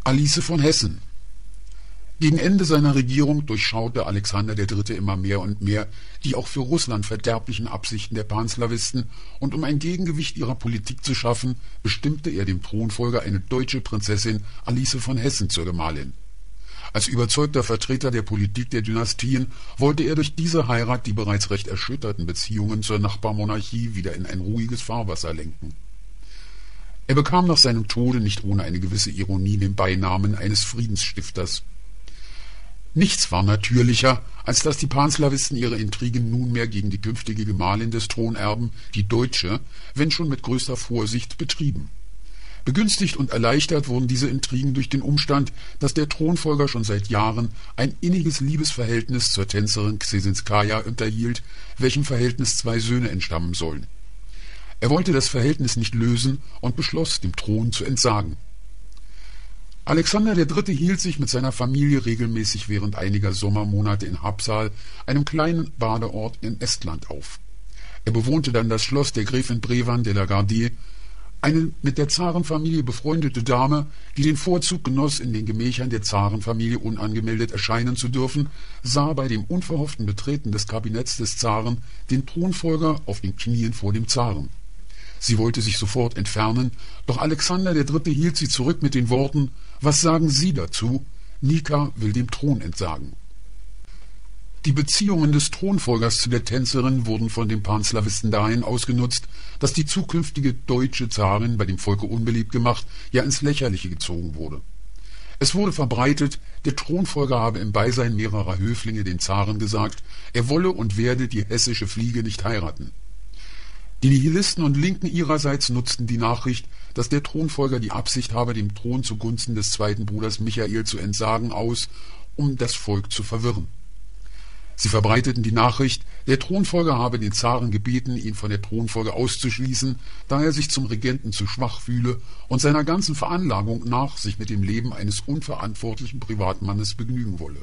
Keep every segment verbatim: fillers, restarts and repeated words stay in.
Alice von Hessen. Gegen Ende seiner Regierung durchschaute Alexander der Dritte immer mehr und mehr die auch für Russland verderblichen Absichten der Panslawisten, und um ein Gegengewicht ihrer Politik zu schaffen, bestimmte er dem Thronfolger eine deutsche Prinzessin Alice von Hessen zur Gemahlin. Als überzeugter Vertreter der Politik der Dynastien wollte er durch diese Heirat die bereits recht erschütterten Beziehungen zur Nachbarmonarchie wieder in ein ruhiges Fahrwasser lenken. Er bekam nach seinem Tode nicht ohne eine gewisse Ironie den Beinamen eines Friedensstifters. Nichts war natürlicher, als dass die Panslawisten ihre Intrigen nunmehr gegen die künftige Gemahlin des Thronerben, die Deutsche, wenn schon mit größter Vorsicht, betrieben. Begünstigt und erleichtert wurden diese Intrigen durch den Umstand, dass der Thronfolger schon seit Jahren ein inniges Liebesverhältnis zur Tänzerin Ksesintskaja unterhielt, welchem Verhältnis zwei Söhne entstammen sollen. Er wollte das Verhältnis nicht lösen und beschloss, dem Thron zu entsagen. Alexander der Dritte hielt sich mit seiner Familie regelmäßig während einiger Sommermonate in Hapsal, einem kleinen Badeort in Estland, auf. Er bewohnte dann das Schloss der Gräfin Brevan de la Gardie, eine mit der Zarenfamilie befreundete Dame, die den Vorzug genoss, in den Gemächern der Zarenfamilie unangemeldet erscheinen zu dürfen, sah bei dem unverhofften Betreten des Kabinetts des Zaren den Thronfolger auf den Knien vor dem Zaren. Sie wollte sich sofort entfernen, doch Alexander der Dritte hielt sie zurück mit den Worten: »Was sagen Sie dazu? Nika will dem Thron entsagen.« Die Beziehungen des Thronfolgers zu der Tänzerin wurden von den Panslawisten dahin ausgenutzt, dass die zukünftige deutsche Zarin bei dem Volke unbeliebt gemacht, ja ins Lächerliche gezogen wurde. Es wurde verbreitet, der Thronfolger habe im Beisein mehrerer Höflinge den Zaren gesagt, er wolle und werde die hessische Fliege nicht heiraten. Die Nihilisten und Linken ihrerseits nutzten die Nachricht, dass der Thronfolger die Absicht habe, dem Thron zugunsten des zweiten Bruders Michael zu entsagen, aus, um das Volk zu verwirren. Sie verbreiteten die Nachricht, der Thronfolger habe den Zaren gebeten, ihn von der Thronfolge auszuschließen, da er sich zum Regenten zu schwach fühle und seiner ganzen Veranlagung nach sich mit dem Leben eines unverantwortlichen Privatmannes begnügen wolle.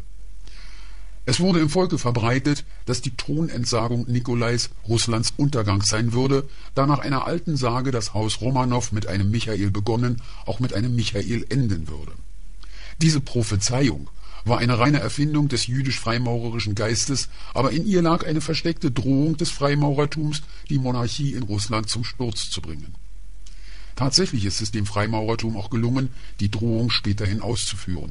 Es wurde im Volke verbreitet, dass die Thronentsagung Nikolais Russlands Untergang sein würde, da nach einer alten Sage das Haus Romanow mit einem Michael begonnen, auch mit einem Michael enden würde. Diese Prophezeiung war eine reine Erfindung des jüdisch-freimaurerischen Geistes, aber in ihr lag eine versteckte Drohung des Freimaurertums, die Monarchie in Russland zum Sturz zu bringen. Tatsächlich ist es dem Freimaurertum auch gelungen, die Drohung späterhin auszuführen.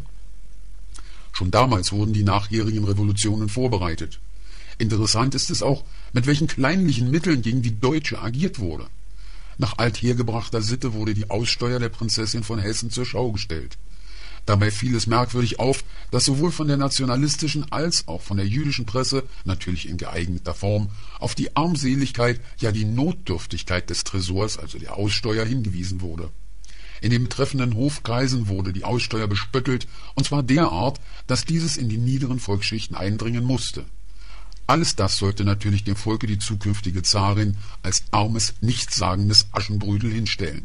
Schon damals wurden die nachjährigen Revolutionen vorbereitet. Interessant ist es auch, mit welchen kleinlichen Mitteln gegen die Deutsche agiert wurde. Nach althergebrachter Sitte wurde die Aussteuer der Prinzessin von Hessen zur Schau gestellt. Dabei fiel es merkwürdig auf, dass sowohl von der nationalistischen als auch von der jüdischen Presse, natürlich in geeigneter Form, auf die Armseligkeit, ja die Notdürftigkeit des Tresors, also der Aussteuer, hingewiesen wurde. In den betreffenden Hofkreisen wurde die Aussteuer bespöttelt, und zwar derart, dass dieses in die niederen Volksschichten eindringen musste. Alles das sollte natürlich dem Volke die zukünftige Zarin als armes, nichtssagendes Aschenbrödel hinstellen.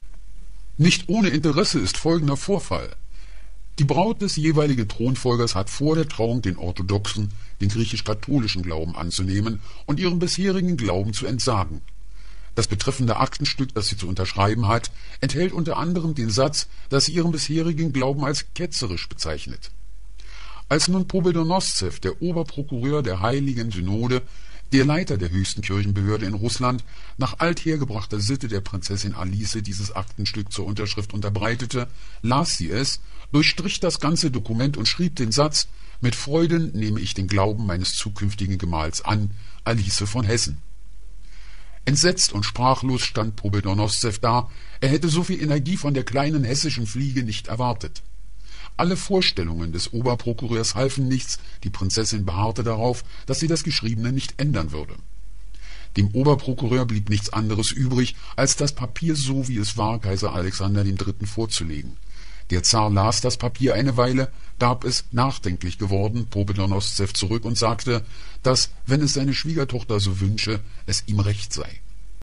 Nicht ohne Interesse ist folgender Vorfall. Die Braut des jeweiligen Thronfolgers hat vor der Trauung den orthodoxen, den griechisch-katholischen Glauben anzunehmen und ihrem bisherigen Glauben zu entsagen. Das betreffende Aktenstück, das sie zu unterschreiben hat, enthält unter anderem den Satz, dass sie ihren bisherigen Glauben als ketzerisch bezeichnet. Als nun Pobedonoszew, der Oberprokureur der Heiligen Synode, der Leiter der höchsten Kirchenbehörde in Russland, nach althergebrachter Sitte der Prinzessin Alice dieses Aktenstück zur Unterschrift unterbreitete, las sie es, durchstrich das ganze Dokument und schrieb den Satz: »Mit Freuden nehme ich den Glauben meines zukünftigen Gemahls an, Alice von Hessen.« Entsetzt und sprachlos stand Pobedonoszew da, er hätte so viel Energie von der kleinen hessischen Fliege nicht erwartet. Alle Vorstellungen des Oberprokureurs halfen nichts, die Prinzessin beharrte darauf, dass sie das Geschriebene nicht ändern würde. Dem Oberprokureur blieb nichts anderes übrig, als das Papier so, wie es war, Kaiser Alexander dem Dritten vorzulegen. Der Zar las das Papier eine Weile, gab es, nachdenklich geworden, Pobedonoszew zurück und sagte, dass, wenn es seine Schwiegertochter so wünsche, es ihm recht sei.